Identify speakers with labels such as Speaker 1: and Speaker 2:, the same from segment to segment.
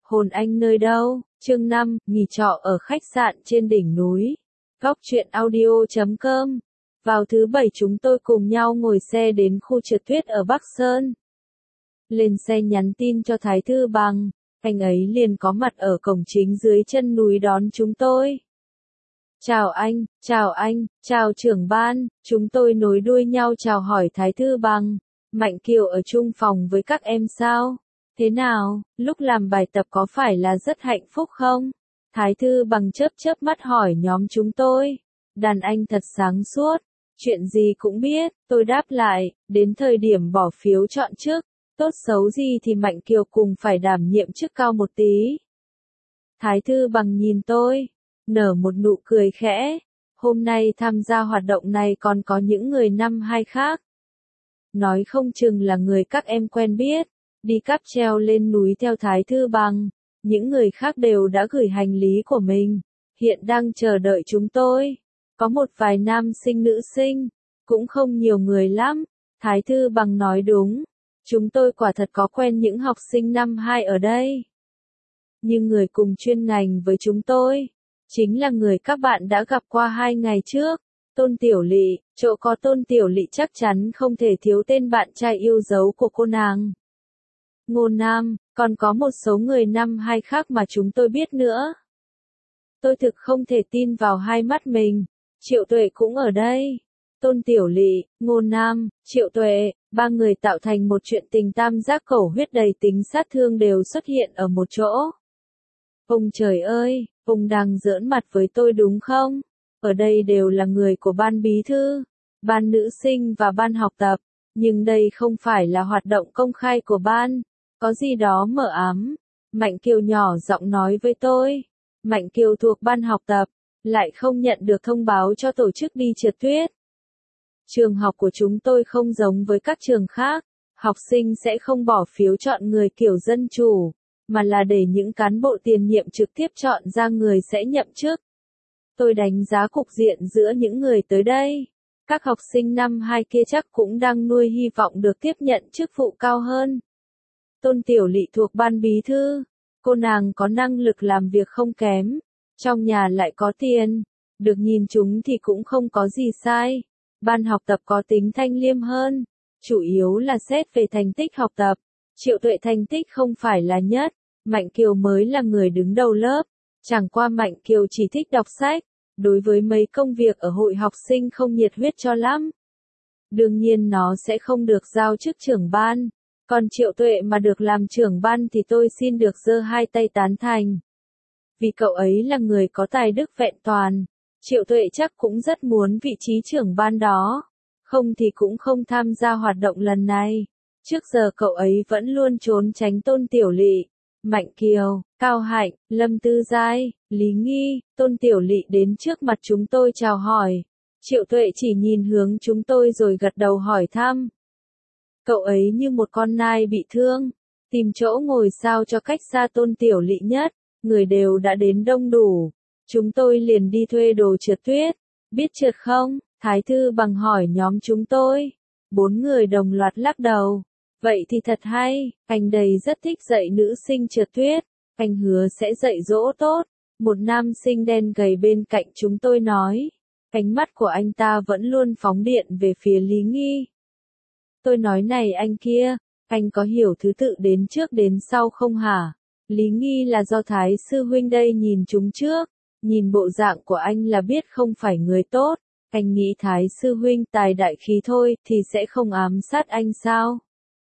Speaker 1: Hồn anh nơi đâu? Chương 5, nghỉ trọ ở khách sạn trên đỉnh núi. Góc truyện audio.com. Vào thứ Bảy chúng tôi cùng nhau ngồi xe đến khu trượt tuyết ở Bắc Sơn. Lên xe nhắn tin cho Thái Thư Bằng, anh ấy liền có mặt ở cổng chính dưới chân núi đón chúng tôi. Chào anh, chào trưởng ban, chúng tôi nối đuôi nhau chào hỏi Thái Thư Bằng. Mạnh Kiều ở chung phòng với các em sao? Thế nào, lúc làm bài tập có phải là rất hạnh phúc không? Thái Thư Bằng chớp mắt hỏi nhóm chúng tôi. Đàn anh thật sáng suốt, chuyện gì cũng biết, tôi đáp lại, đến thời điểm bỏ phiếu chọn chức, tốt xấu gì thì Mạnh Kiều cùng phải đảm nhiệm chức cao một tí. Thái Thư Bằng nhìn tôi, nở một nụ cười khẽ, hôm nay tham gia hoạt động này còn có những người năm hai khác. Nói không chừng là người các em quen biết, đi cáp treo lên núi theo Thái Thư Bằng, những người khác đều đã gửi hành lý của mình, hiện đang chờ đợi chúng tôi. Có một vài nam sinh nữ sinh, cũng không nhiều người lắm, Thái Thư Bằng nói đúng, chúng tôi quả thật có quen những học sinh năm 2 ở đây. Nhưng người cùng chuyên ngành với chúng tôi, chính là người các bạn đã gặp qua 2 ngày trước, Tôn Tiểu Lị, chỗ có Tôn Tiểu Lị chắc chắn không thể thiếu tên bạn trai yêu dấu của cô nàng. Ngô Nam, còn có một số người năm 2 khác mà chúng tôi biết nữa. Tôi thực không thể tin vào hai mắt mình, Triệu Tuệ cũng ở đây. Tôn Tiểu Lị, Ngô Nam, Triệu Tuệ, 3 người tạo thành một chuyện tình tam giác cầu huyết đầy tính sát thương đều xuất hiện ở một chỗ. Ông trời ơi, ông đang giỡn mặt với tôi đúng không? Ở đây đều là người của ban bí thư, ban nữ sinh và ban học tập, nhưng đây không phải là hoạt động công khai của ban, có gì đó mờ ám. Mạnh Kiều nhỏ giọng nói với tôi, Mạnh Kiều thuộc ban học tập, lại không nhận được thông báo cho tổ chức đi trượt tuyết. Trường học của chúng tôi không giống với các trường khác, học sinh sẽ không bỏ phiếu chọn người kiểu dân chủ, mà là để những cán bộ tiền nhiệm trực tiếp chọn ra người sẽ nhậm chức. Tôi đánh giá cục diện giữa những người tới đây. Các học sinh năm 2 kia chắc cũng đang nuôi hy vọng được tiếp nhận chức vụ cao hơn. Tôn Tiểu Lị thuộc ban bí thư, cô nàng có năng lực làm việc không kém, trong nhà lại có tiền, được nhìn chúng thì cũng không có gì sai. Ban học tập có tính thanh liêm hơn, chủ yếu là xét về thành tích học tập. Triệu Tuệ thành tích không phải là nhất, Mạnh Kiều mới là người đứng đầu lớp, chẳng qua Mạnh Kiều chỉ thích đọc sách, đối với mấy công việc ở hội học sinh không nhiệt huyết cho lắm. Đương nhiên nó sẽ không được giao chức trưởng ban, còn Triệu Tuệ mà được làm trưởng ban thì tôi xin được giơ hai tay tán thành. Vì cậu ấy là người có tài đức vẹn toàn, Triệu Tuệ chắc cũng rất muốn vị trí trưởng ban đó, không thì cũng không tham gia hoạt động lần này. Trước giờ cậu ấy vẫn luôn trốn tránh Tôn Tiểu Lị, Mạnh Kiều, Cao Hạnh, Lâm Tư Giai, Lý Nghi. Tôn Tiểu Lị đến trước mặt chúng tôi chào hỏi. Triệu Tuệ chỉ nhìn hướng chúng tôi rồi gật đầu hỏi thăm. Cậu ấy như một con nai bị thương, tìm chỗ ngồi sao cho cách xa Tôn Tiểu Lị nhất, người đều đã đến đông đủ. Chúng tôi liền đi thuê đồ trượt tuyết. Biết trượt không? Thái Thư Bằng hỏi nhóm chúng tôi. 4 người đồng loạt lắc đầu. Vậy thì thật hay, anh đây rất thích dạy nữ sinh trượt tuyết, anh hứa sẽ dạy dỗ tốt. Một nam sinh đen gầy bên cạnh chúng tôi nói. Ánh mắt của anh ta vẫn luôn phóng điện về phía Lý Nghi. Tôi nói này anh kia, anh có hiểu thứ tự đến trước đến sau không hả? Lý Nghi là do Thái sư huynh đây nhìn chúng trước, nhìn bộ dạng của anh là biết không phải người tốt, anh nghĩ Thái sư huynh tài đại khí thôi thì sẽ không ám sát anh sao?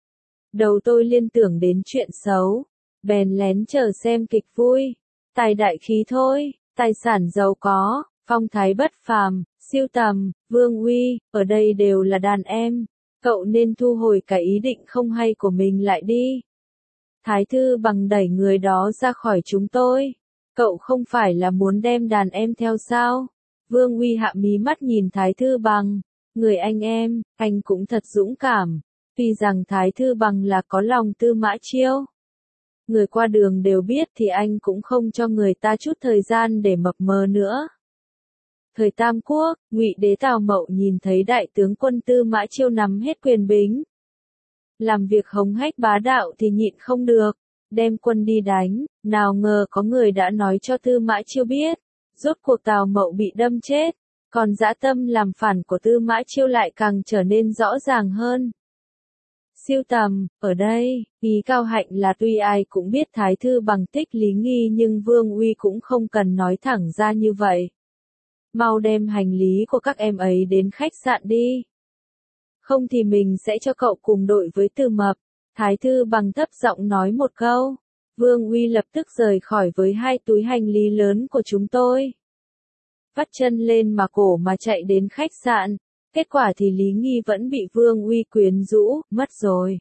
Speaker 1: Đầu tôi liên tưởng đến chuyện xấu, bèn lén chờ xem kịch vui. Tài đại khí thôi, tài sản giàu có, phong thái bất phàm, siêu tầm, vương uy, ở đây đều là đàn em. Cậu nên thu hồi cả ý định không hay của mình lại đi. Thái Thư Bằng đẩy người đó ra khỏi chúng tôi. Cậu không phải là muốn đem đàn em theo sao? Vương Uy hạ mí mắt nhìn Thái Thư Bằng. Người anh cũng thật dũng cảm. Tuy rằng Thái Thư Bằng là có lòng Tư Mã Chiêu. Người qua đường đều biết thì anh cũng không cho người ta chút thời gian để mập mờ nữa. Thời Tam Quốc, Ngụy Đế Tào Mậu nhìn thấy đại tướng quân Tư Mã Chiêu nắm hết quyền bính. Làm việc hống hách bá đạo thì nhịn không được, đem quân đi đánh, nào ngờ có người đã nói cho Tư Mã Chiêu biết, rốt cuộc Tào Mậu bị đâm chết, còn dã tâm làm phản của Tư Mã Chiêu lại càng trở nên rõ ràng hơn. Siêu tầm, ở đây, ý Cao Hạnh là tuy ai cũng biết Thái Thư Bằng thích Lý Nghi nhưng Vương Uy cũng không cần nói thẳng ra như vậy. Mau đem hành lý của các em ấy đến khách sạn đi. Không thì mình sẽ cho cậu cùng đội với Từ Mập. Thái Thư Bằng thấp giọng nói một câu. Vương Uy lập tức rời khỏi với 2 túi hành lý lớn của chúng tôi. Vắt chân lên mà cổ mà chạy đến khách sạn. Kết quả thì Lý Nghi vẫn bị Vương Uy quyến rũ, mất rồi.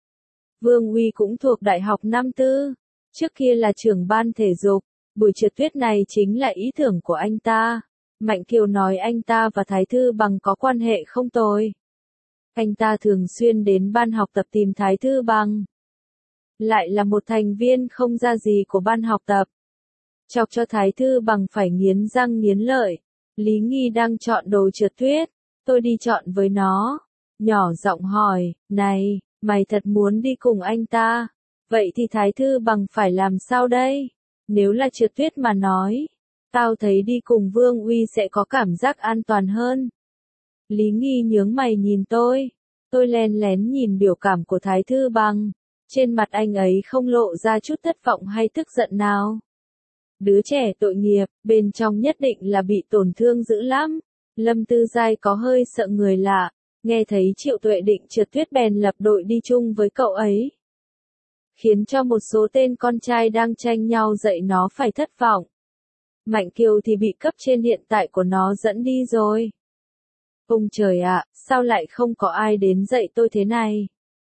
Speaker 1: Vương Uy cũng thuộc Đại học năm tư. Trước kia là trưởng ban thể dục. Buổi trượt tuyết này chính là ý tưởng của anh ta. Mạnh Kiều nói anh ta và Thái Thư Bằng có quan hệ không tồi. Anh ta thường xuyên đến ban học tập tìm Thái Thư Bằng. Lại là một thành viên không ra gì của ban học tập. Chọc cho Thái Thư Bằng phải nghiến răng nghiến lợi. Lý Nghi đang chọn đồ trượt tuyết. Tôi đi chọn với nó. Nhỏ giọng hỏi, này, mày thật muốn đi cùng anh ta? Vậy thì Thái Thư Bằng phải làm sao đây? Nếu là trượt tuyết mà nói, tao thấy đi cùng Vương Uy sẽ có cảm giác an toàn hơn. Lý Nghi nhướng mày nhìn tôi len lén nhìn biểu cảm của Thái Thư Bằng. Trên mặt anh ấy không lộ ra chút thất vọng hay tức giận nào. Đứa trẻ tội nghiệp, bên trong nhất định là bị tổn thương dữ lắm. Lâm Tư Giai có hơi sợ người lạ, nghe thấy Triệu Tuệ định trượt tuyết bèn lập đội đi chung với cậu ấy. Khiến cho một số tên con trai đang tranh nhau dạy nó phải thất vọng. Mạnh Kiều thì bị cấp trên hiện tại của nó dẫn đi rồi. Ông trời ạ, sao lại không có ai đến dạy tôi thế này?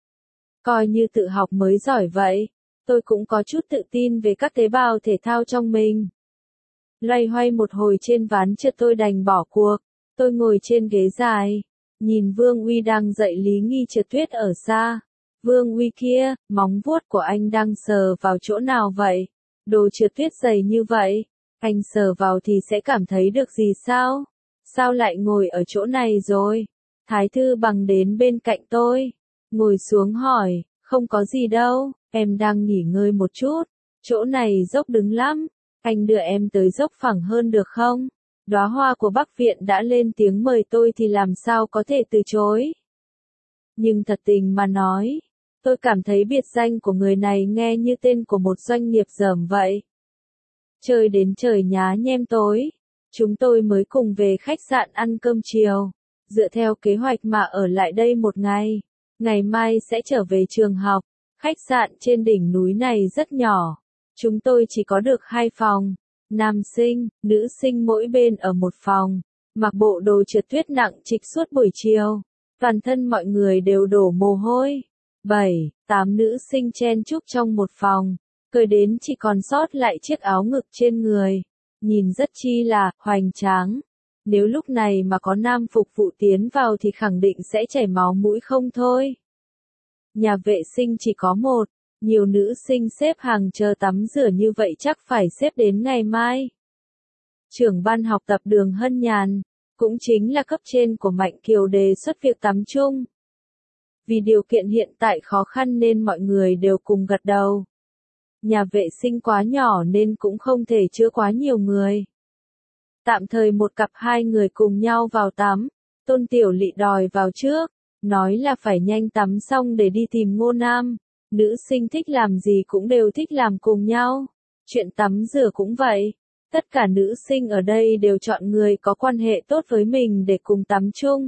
Speaker 1: Coi như tự học mới giỏi vậy, tôi cũng có chút tự tin về các tế bào thể thao trong mình. Loay hoay một hồi trên ván trượt tôi đành bỏ cuộc. Tôi ngồi trên ghế dài, nhìn Vương Uy đang dạy Lý Nghi trượt tuyết ở xa. Vương Uy kia, móng vuốt của anh đang sờ vào chỗ nào vậy? Đồ trượt tuyết dày như vậy, anh sờ vào thì sẽ cảm thấy được gì sao? Sao lại ngồi ở chỗ này rồi? Thái Thư Bằng đến bên cạnh tôi, ngồi xuống hỏi, không có gì đâu, em đang nghỉ ngơi một chút, chỗ này dốc đứng lắm, anh đưa em tới dốc phẳng hơn được không? Đóa hoa của Bắc Viện đã lên tiếng mời tôi thì làm sao có thể từ chối. Nhưng thật tình mà nói, tôi cảm thấy biệt danh của người này nghe như tên của một doanh nghiệp dởm vậy. Chơi đến trời nhá nhem tối, chúng tôi mới cùng về khách sạn ăn cơm chiều, dựa theo kế hoạch mà ở lại đây một ngày. Ngày mai sẽ trở về trường học. Khách sạn trên đỉnh núi này rất nhỏ. Chúng tôi chỉ có được 2 phòng. Nam sinh, nữ sinh mỗi bên ở một phòng. Mặc bộ đồ trượt tuyết nặng trịch suốt buổi chiều. Toàn thân mọi người đều đổ mồ hôi. 7, 8 nữ sinh chen chúc trong một phòng. Cởi đến chỉ còn sót lại chiếc áo ngực trên người. Nhìn rất chi là hoành tráng. Nếu lúc này mà có nam phục vụ tiến vào thì khẳng định sẽ chảy máu mũi không thôi. Nhà vệ sinh chỉ có một, nhiều nữ sinh xếp hàng chờ tắm rửa như vậy chắc phải xếp đến ngày mai. Trưởng ban học tập Đường Hân Nhàn, cũng chính là cấp trên của Mạnh Kiều đề xuất việc tắm chung. Vì điều kiện hiện tại khó khăn nên mọi người đều cùng gật đầu. Nhà vệ sinh quá nhỏ nên cũng không thể chứa quá nhiều người. Tạm thời một cặp 2 người cùng nhau vào tắm, Tôn Tiểu Lị đòi vào trước, nói là phải nhanh tắm xong để đi tìm Ngô Nam. Nữ sinh thích làm gì cũng đều thích làm cùng nhau. Chuyện tắm rửa cũng vậy. Tất cả nữ sinh ở đây đều chọn người có quan hệ tốt với mình để cùng tắm chung.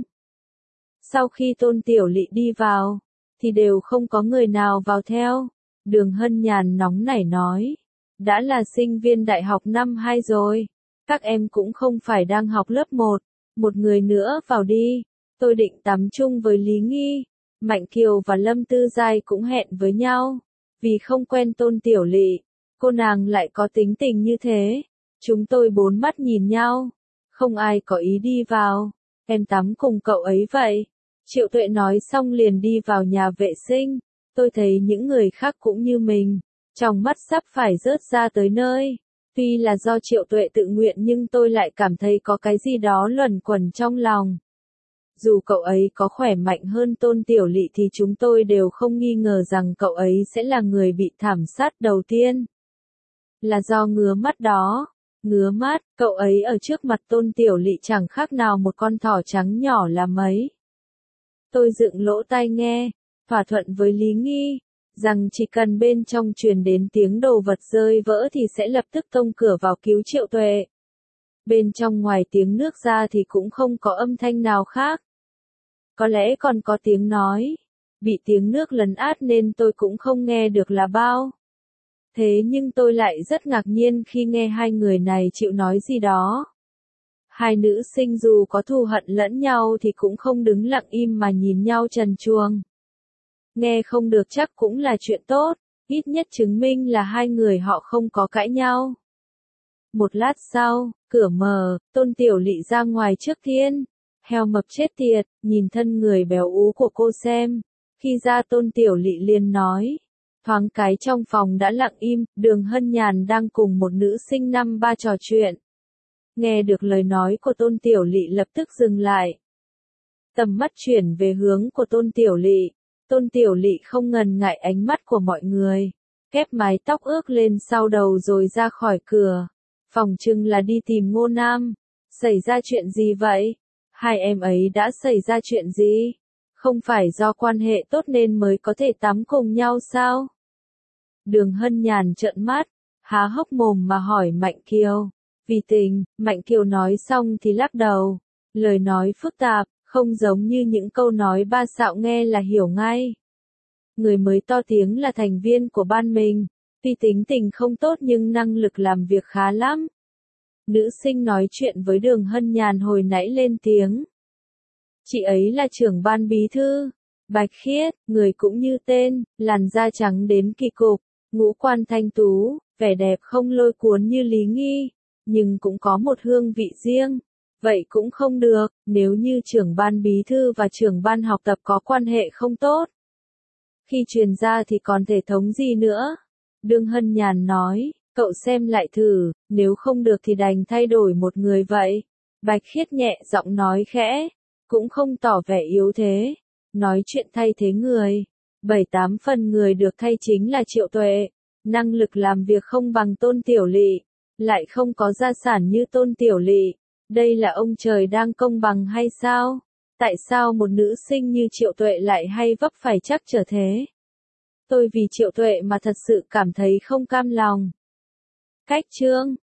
Speaker 1: Sau khi Tôn Tiểu Lị đi vào, thì đều không có người nào vào theo. Đường Hân Nhàn nóng nảy nói, đã là sinh viên đại học năm 2 rồi. Các em cũng không phải đang học lớp 1, một người nữa vào đi. Tôi định tắm chung với Lý Nghi, Mạnh Kiều và Lâm Tư Giai cũng hẹn với nhau. Vì không quen Tôn Tiểu Lị, cô nàng lại có tính tình như thế. Chúng tôi 4 mắt nhìn nhau, không ai có ý đi vào. Em tắm cùng cậu ấy vậy. Triệu Tuệ nói xong liền đi vào nhà vệ sinh. Tôi thấy những người khác cũng như mình, trong mắt sắp phải rớt ra tới nơi. Tuy là do Triệu Tuệ tự nguyện nhưng tôi lại cảm thấy có cái gì đó luẩn quẩn trong lòng. Dù cậu ấy có khỏe mạnh hơn Tôn Tiểu Lỵ thì chúng tôi đều không nghi ngờ rằng cậu ấy sẽ là người bị thảm sát đầu tiên. Là do ngứa mắt đó. Ngứa mắt, cậu ấy ở trước mặt Tôn Tiểu Lỵ chẳng khác nào một con thỏ trắng nhỏ là mấy. Tôi dựng lỗ tai nghe, thỏa thuận với Lý Nghi, rằng chỉ cần bên trong truyền đến tiếng đồ vật rơi vỡ thì sẽ lập tức tông cửa vào cứu Triệu Tuệ. Bên trong ngoài tiếng nước ra thì cũng không có âm thanh nào khác. Có lẽ còn có tiếng nói. Bị tiếng nước lấn át nên tôi cũng không nghe được là bao. Thế nhưng tôi lại rất ngạc nhiên khi nghe hai người này chịu nói gì đó. Hai nữ sinh dù có thù hận lẫn nhau thì cũng không đứng lặng im mà nhìn nhau trần truồng. Nghe không được chắc cũng là chuyện tốt, ít nhất chứng minh là hai người họ không có cãi nhau. Một lát sau, cửa mở, Tôn Tiểu Lỵ ra ngoài trước tiên. Heo mập chết tiệt, nhìn thân người béo ú của cô xem. Khi ra Tôn Tiểu Lỵ liền nói. Thoáng cái trong phòng đã lặng im, Đường Hân Nhàn đang cùng một nữ sinh năm ba trò chuyện. Nghe được lời nói của Tôn Tiểu Lỵ lập tức dừng lại. Tầm mắt chuyển về hướng của Tôn Tiểu Lỵ. Tôn Tiểu Lỵ không ngần ngại ánh mắt của mọi người. Kép mái tóc ướt lên sau đầu rồi ra khỏi cửa. Phỏng chừng là đi tìm Ngô Nam. Xảy ra chuyện gì vậy? Hai em ấy đã xảy ra chuyện gì? Không phải do quan hệ tốt nên mới có thể tắm cùng nhau sao? Đường Hân Nhàn trợn mắt, há hốc mồm mà hỏi Mạnh Kiều. Vì tình, Mạnh Kiều nói xong thì lắc đầu. Lời nói phức tạp, không giống như những câu nói ba xạo nghe là hiểu ngay. Người mới to tiếng là thành viên của ban mình. Tuy tính tình không tốt nhưng năng lực làm việc khá lắm. Nữ sinh nói chuyện với Đường Hân Nhàn hồi nãy lên tiếng. Chị ấy là trưởng ban bí thư. Bạch khiết, người cũng như tên, làn da trắng đến kỳ cục, ngũ quan thanh tú, vẻ đẹp không lôi cuốn như Lý Nghi, nhưng cũng có một hương vị riêng. Vậy cũng không được, nếu như trưởng ban bí thư và trưởng ban học tập có quan hệ không tốt. Khi truyền ra thì còn thể thống gì nữa? Đường Hân Nhàn nói, cậu xem lại thử, nếu không được thì đành thay đổi một người vậy. Bạch khiết nhẹ giọng nói khẽ, cũng không tỏ vẻ yếu thế. Nói chuyện thay thế người. 7-8 phần người được thay chính là Triệu Tuệ. Năng lực làm việc không bằng Tôn Tiểu Lỵ. Lại không có gia sản như Tôn Tiểu Lỵ. Đây là ông trời đang công bằng hay sao? Tại sao một nữ sinh như Triệu Tuệ lại hay vấp phải trắc trở thế? Tôi vì Triệu Tuệ mà thật sự cảm thấy không cam lòng. Cách chương